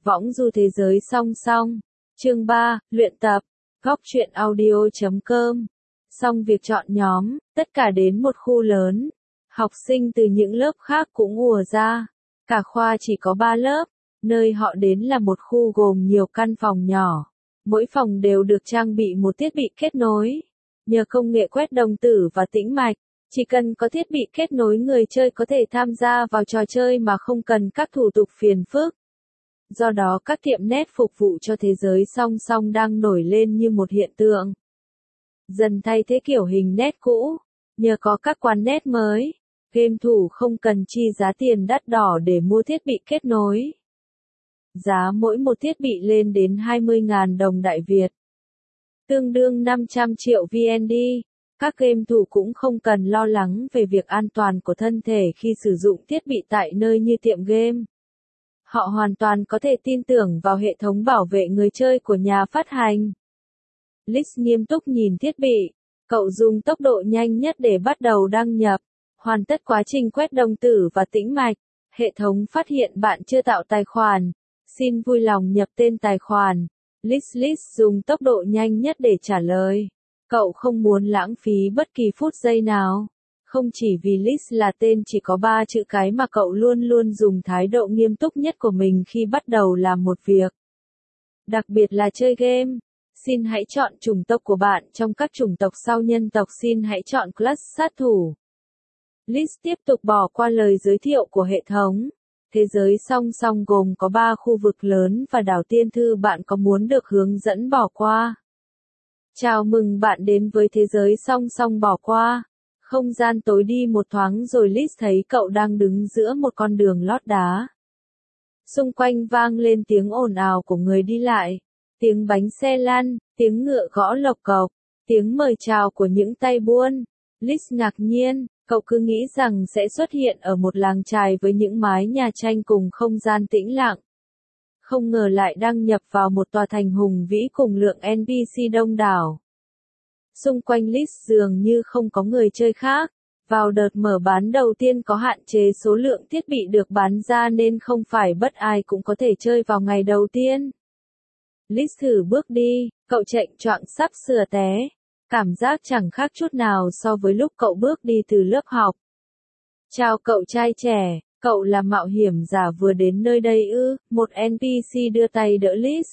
Võng du thế giới song song. Chương 3, luyện tập. Góc truyện audio.com. Xong việc chọn nhóm, tất cả đến một khu lớn. Học sinh từ những lớp khác cũng ùa ra. Cả khoa chỉ có 3 lớp. Nơi họ đến là một khu gồm nhiều căn phòng nhỏ. Mỗi phòng đều được trang bị một thiết bị kết nối. Nhờ công nghệ quét đồng tử và tĩnh mạch, chỉ cần có thiết bị kết nối, người chơi có thể tham gia vào trò chơi mà không cần các thủ tục phiền phức. Do đó các tiệm net phục vụ cho thế giới song song đang nổi lên như một hiện tượng. Dần thay thế kiểu hình net cũ, nhờ có các quán net mới, game thủ không cần chi giá tiền đắt đỏ để mua thiết bị kết nối. Giá mỗi một thiết bị lên đến 20.000 đồng Đại Việt, tương đương 500 triệu VND. Các game thủ cũng không cần lo lắng về việc an toàn của thân thể khi sử dụng thiết bị tại nơi như tiệm game. Họ hoàn toàn có thể tin tưởng vào hệ thống bảo vệ người chơi của nhà phát hành. List nghiêm túc nhìn thiết bị. Cậu dùng tốc độ nhanh nhất để bắt đầu đăng nhập. Hoàn tất quá trình quét đồng tử và tĩnh mạch. Hệ thống phát hiện bạn chưa tạo tài khoản. Xin vui lòng nhập tên tài khoản. List dùng tốc độ nhanh nhất để trả lời. Cậu không muốn lãng phí bất kỳ phút giây nào. Không chỉ vì List là tên chỉ có 3 chữ cái mà cậu luôn luôn dùng thái độ nghiêm túc nhất của mình khi bắt đầu làm một việc. Đặc biệt là chơi game. Xin hãy chọn chủng tộc của bạn trong các chủng tộc sau nhân tộc. Xin hãy chọn class sát thủ. List tiếp tục bỏ qua lời giới thiệu của hệ thống. Thế giới song song gồm có 3 khu vực lớn và đảo tiên thư. Bạn có muốn được hướng dẫn bỏ qua? Chào mừng bạn đến với thế giới song song bỏ qua. Không gian tối đi một thoáng rồi List thấy cậu đang đứng giữa một con đường lót đá. Xung quanh vang lên tiếng ồn ào của người đi lại, tiếng bánh xe lăn, tiếng ngựa gõ lộc cộc, tiếng mời chào của những tay buôn. List ngạc nhiên, cậu cứ nghĩ rằng sẽ xuất hiện ở một làng chài với những mái nhà tranh cùng không gian tĩnh lặng. Không ngờ lại đăng nhập vào một tòa thành hùng vĩ cùng lượng NPC đông đảo. Xung quanh List dường như không có người chơi khác. Vào đợt mở bán đầu tiên có hạn chế số lượng thiết bị được bán ra nên không phải bất ai cũng có thể chơi vào ngày đầu tiên. List thử bước đi, cậu chệch choạng sắp sửa té. Cảm giác chẳng khác chút nào so với lúc cậu bước đi từ lớp học. Chào cậu trai trẻ, cậu là mạo hiểm giả vừa đến nơi đây ư? Một NPC đưa tay đỡ List.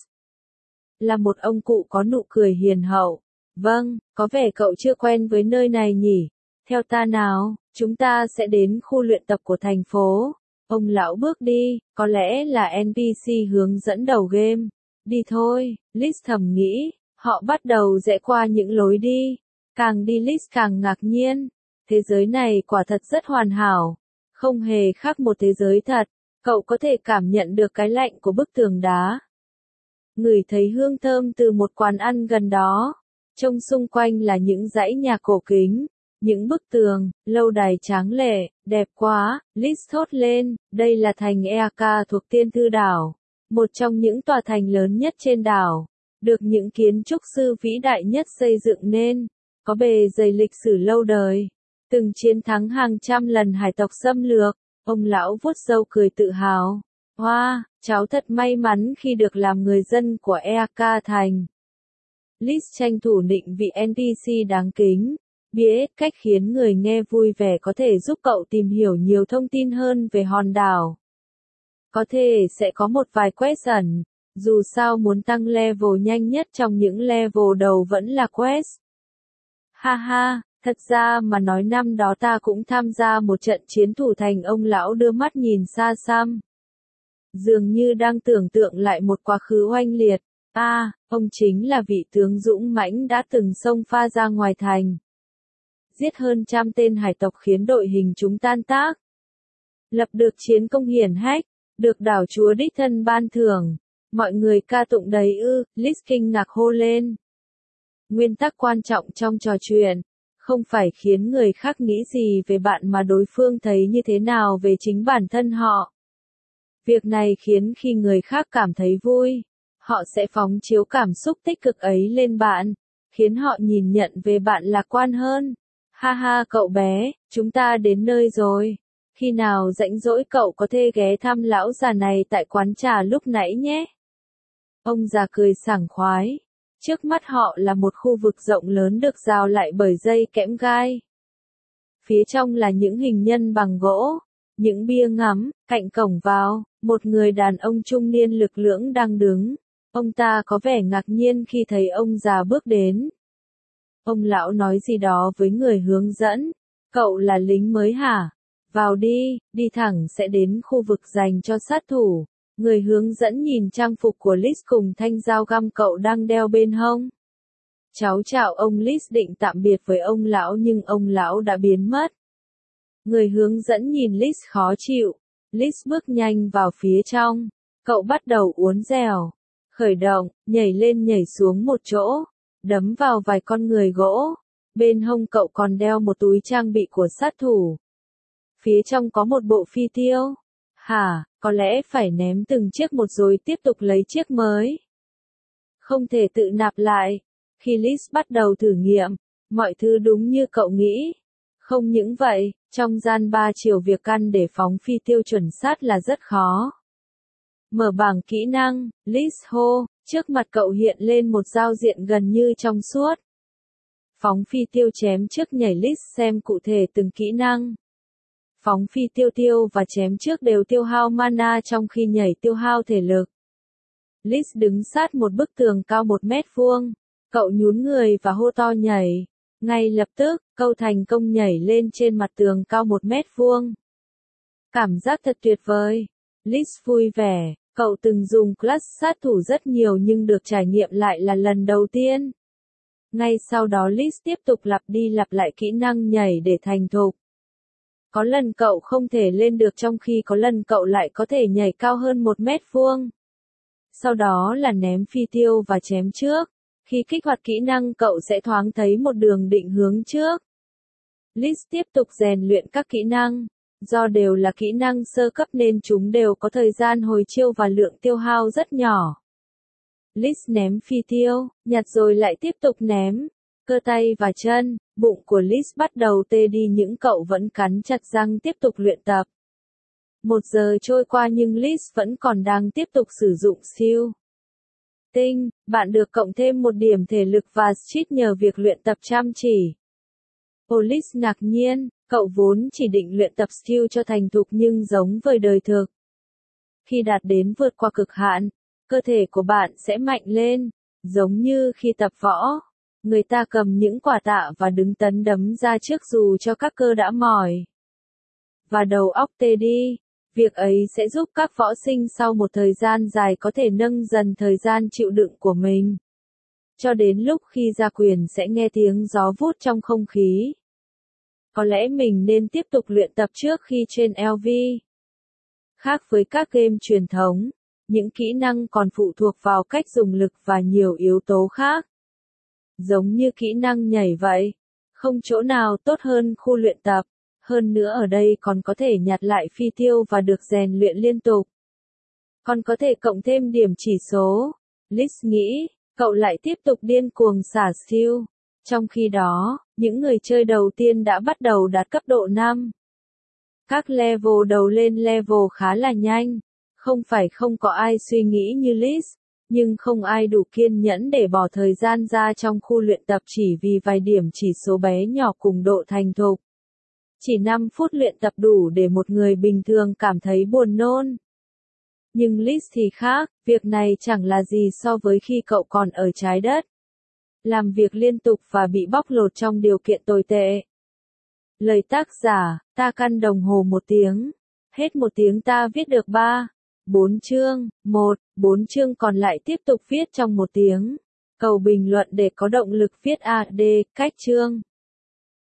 Là một ông cụ có nụ cười hiền hậu. Vâng, có vẻ cậu chưa quen với nơi này nhỉ? Theo ta nào, chúng ta sẽ đến khu luyện tập của thành phố. Ông lão bước đi, có lẽ là NPC hướng dẫn đầu game. Đi thôi, List thầm nghĩ, họ bắt đầu rẽ qua những lối đi. Càng đi List càng ngạc nhiên. Thế giới này quả thật rất hoàn hảo. Không hề khác một thế giới thật. Cậu có thể cảm nhận được cái lạnh của bức tường đá. Ngửi thấy hương thơm từ một quán ăn gần đó. Trông xung quanh là những dãy nhà cổ kính. Những bức tường, lâu đài tráng lệ, đẹp quá. List thốt lên, đây là thành Eaka thuộc Tiên Thư Đảo. Một trong những tòa thành lớn nhất trên đảo. Được những kiến trúc sư vĩ đại nhất xây dựng nên. Có bề dày lịch sử lâu đời. Từng chiến thắng hàng trăm lần hải tộc xâm lược. Ông lão vuốt râu cười tự hào. Wow, cháu thật may mắn khi được làm người dân của Eaka thành. List tranh thủ định vị NPC đáng kính. Biết cách khiến người nghe vui vẻ có thể giúp cậu tìm hiểu nhiều thông tin hơn về hòn đảo. Có thể sẽ có một vài quest ẩn. Dù sao muốn tăng level nhanh nhất trong những level đầu vẫn là quest. Ha ha, thật ra mà nói năm đó ta cũng tham gia một trận chiến thủ thành. Ông lão đưa mắt nhìn xa xăm. Dường như đang tưởng tượng lại một quá khứ oanh liệt. Ông chính là vị tướng dũng mãnh đã từng xông pha ra ngoài thành. Giết hơn 100 tên hải tộc khiến đội hình chúng tan tác. Lập được chiến công hiển hách, được đảo chúa đích thân ban thưởng. Mọi người ca tụng đấy ư? List kinh ngạc hô lên. Nguyên tắc quan trọng trong trò chuyện, không phải khiến người khác nghĩ gì về bạn mà đối phương thấy như thế nào về chính bản thân họ. Việc này khiến khi người khác cảm thấy vui, họ sẽ phóng chiếu cảm xúc tích cực ấy lên bạn, khiến họ nhìn nhận về bạn lạc quan hơn. Ha ha cậu bé, chúng ta đến nơi rồi. Khi nào rảnh rỗi cậu có thể ghé thăm lão già này tại quán trà lúc nãy nhé. Ông già cười sảng khoái. Trước mắt họ là một khu vực rộng lớn được rào lại bởi dây kẽm gai. Phía trong là những hình nhân bằng gỗ, những bia ngắm, cạnh cổng vào, một người đàn ông trung niên lực lưỡng đang đứng. Ông ta có vẻ ngạc nhiên khi thấy ông già bước đến. Ông lão nói gì đó với người hướng dẫn. Cậu là lính mới hả? Vào đi, đi thẳng sẽ đến khu vực dành cho sát thủ. Người hướng dẫn nhìn trang phục của Liz cùng thanh dao găm cậu đang đeo bên hông. Cháu chào ông. Liz định tạm biệt với ông lão nhưng ông lão đã biến mất. Người hướng dẫn nhìn Liz khó chịu. Liz bước nhanh vào phía trong. Cậu bắt đầu uốn dẻo. Khởi động, nhảy lên nhảy xuống một chỗ. Đấm vào vài con người gỗ. Bên hông cậu còn đeo một túi trang bị của sát thủ. Phía trong có một bộ phi tiêu. Hả, có lẽ phải ném từng chiếc một rồi tiếp tục lấy chiếc mới. Không thể tự nạp lại. Khi Liz bắt đầu thử nghiệm, mọi thứ đúng như cậu nghĩ. Không những vậy, trong gian ba chiều việc căn để phóng phi tiêu chuẩn xác là rất khó. Mở bảng kỹ năng, Liz hô, trước mặt cậu hiện lên một giao diện gần như trong suốt. Phóng phi tiêu chém trước nhảy. Liz xem cụ thể từng kỹ năng. Phóng phi tiêu và chém trước đều tiêu hao mana trong khi nhảy tiêu hao thể lực. Liz đứng sát một bức tường cao 1 mét vuông. Cậu nhún người và hô to nhảy. Ngay lập tức, cậu thành công nhảy lên trên mặt tường cao 1 mét vuông. Cảm giác thật tuyệt vời. Liz vui vẻ. Cậu từng dùng class sát thủ rất nhiều nhưng được trải nghiệm lại là lần đầu tiên. Ngay sau đó Liz tiếp tục lặp đi lặp lại kỹ năng nhảy để thành thục. Có lần cậu không thể lên được trong khi có lần cậu lại có thể nhảy cao hơn 1 mét vuông. Sau đó là ném phi tiêu và chém trước. Khi kích hoạt kỹ năng cậu sẽ thoáng thấy một đường định hướng trước. Liz tiếp tục rèn luyện các kỹ năng. Do đều là kỹ năng sơ cấp nên chúng đều có thời gian hồi chiêu và lượng tiêu hao rất nhỏ. Liz ném phi tiêu, nhặt rồi lại tiếp tục ném. Cơ tay và chân, bụng của Liz bắt đầu tê đi nhưng cậu vẫn cắn chặt răng tiếp tục luyện tập. 1 giờ trôi qua nhưng Liz vẫn còn đang tiếp tục sử dụng siêu tinh. Bạn được cộng thêm 1 điểm thể lực và cheat nhờ việc luyện tập chăm chỉ. Liz ngạc nhiên, cậu vốn chỉ định luyện tập skill cho thành thục nhưng giống với đời thực. Khi đạt đến vượt qua cực hạn, cơ thể của bạn sẽ mạnh lên, giống như khi tập võ. Người ta cầm những quả tạ và đứng tấn đấm ra trước dù cho các cơ đã mỏi. Và đầu óc tê đi. Việc ấy sẽ giúp các võ sinh sau một thời gian dài có thể nâng dần thời gian chịu đựng của mình. Cho đến lúc khi ra quyền sẽ nghe tiếng gió vút trong không khí. Có lẽ mình nên tiếp tục luyện tập trước khi trên LV. Khác với các game truyền thống, những kỹ năng còn phụ thuộc vào cách dùng lực và nhiều yếu tố khác. Giống như kỹ năng nhảy vậy, không chỗ nào tốt hơn khu luyện tập. Hơn nữa ở đây còn có thể nhặt lại phi tiêu và được rèn luyện liên tục. Còn có thể cộng thêm điểm chỉ số. Liz nghĩ, cậu lại tiếp tục điên cuồng xả skill. Trong khi đó, những người chơi đầu tiên đã bắt đầu đạt cấp độ 5. Các level đầu lên level khá là nhanh. Không phải không có ai suy nghĩ như Liz, nhưng không ai đủ kiên nhẫn để bỏ thời gian ra trong khu luyện tập chỉ vì vài điểm chỉ số bé nhỏ cùng độ thành thục. Chỉ 5 phút luyện tập đủ để một người bình thường cảm thấy buồn nôn. Nhưng Liz thì khác, việc này chẳng là gì so với khi cậu còn ở trái đất. Làm việc liên tục và bị bóc lột trong điều kiện tồi tệ. Lời tác giả, ta căn đồng hồ 1 tiếng. Hết 1 tiếng ta viết được 4 chương, 4 chương còn lại tiếp tục viết trong 1 tiếng. Cầu bình luận để có động lực viết AD, cách chương.